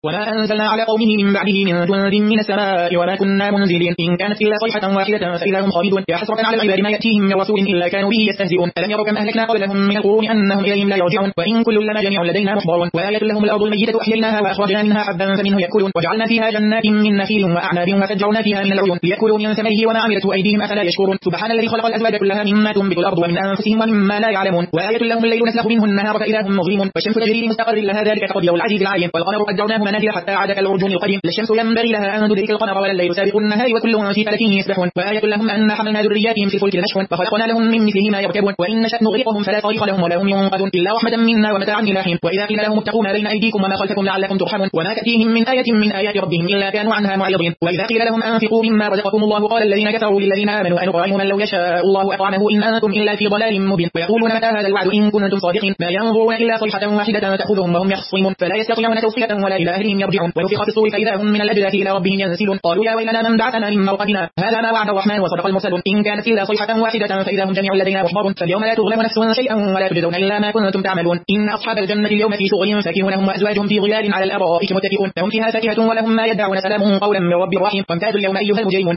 وما أنزلنا على قومه من بعده من جند من السماء وما كنا منزلين إن كانت إلا صيحة واحدة فإذا هم خالدون يا حسرة على العباد ما يأتيهم من رسول إلا كانوا به يستهزئون ألم يروا كم أهلكنا قبلهم من القرون أنهم إليهم لا يرجعون وإن كل لما جميع لدينا محضرون وآية لهم الأرض الميتة أحييناها وأخرجنا منها حبا فمنه يأكلون وجعلنا فيها جنات من نخيل وأعناب وفجرنا فيها من العيون ليأكلوا من ثمره وما عملته أيديهم أفلا يشكرون سبحان الذي خلق الأزواج كلها مما تنبت الأرض ومن أنفسهم ومما لا يعلمون وآية لهم الليل نسلخ منه النهار فإذا هم مظلمون والشمس تجري لمستقر لها ذلك تقدير العزيز العليم والقمر قدرناه منازل حتى عاد كالعرجون القديم لا الشمس ينبغي لها أن تدرك القمر ولا الليل سابق النهار وكل في فلك يسبحون وآية لهم أن حملنا ذرياتهم في الفلك نشحون وخلقنا لهم من مثله ما يركبون وإن نشأ نغرقهم فلا صريخ لهم ولا هم ينقذون إلا رحمة منا ومتاعا إلى حين وإذا قيل لهم اتقوا ما بين أيديكم وما خلفكم لعلكم ترحمون وما تأتيهم من آية من آيات ربهم إلا كانوا عنها معرضين وإذا قيل لهم أنفقوا مما رزقكم الله قال الذين كفروا للذين آمنوا أنطعم من لو يشاء الله أطعمه إن أنتم إلا في ضلال مبين ويقولون متى هذا الوعد إن كنتم صادقين ما ينظرون إلا صيحة واحدة تأخذهم وهم يخصمون فلا يستطيعون توصية ولا إلى أهلهم يرجعون ونفخ في الصور فإذا هم من الأجداث إلى ربهم ينسلون قالوا يا ويلنا من بعثنا من مرقدنا هذا ما وعد الرحمن وصدق المرسلون إن كانت إلا صيحة واحدة فإذا هم جميع لدينا محضرون فاليوم لا تظلم نفس شيئا ولا تجزون إلا ما كنتم تعملون إن أصحاب الجنة اليوم في شغل فاكهون هم وأزواجهم في ظلال على الأرائك متكئون لهم فيها فاكهة ولهم ما يدعون سلام قولا من رب رحيم وامتازوا اليوم أيها المجرمون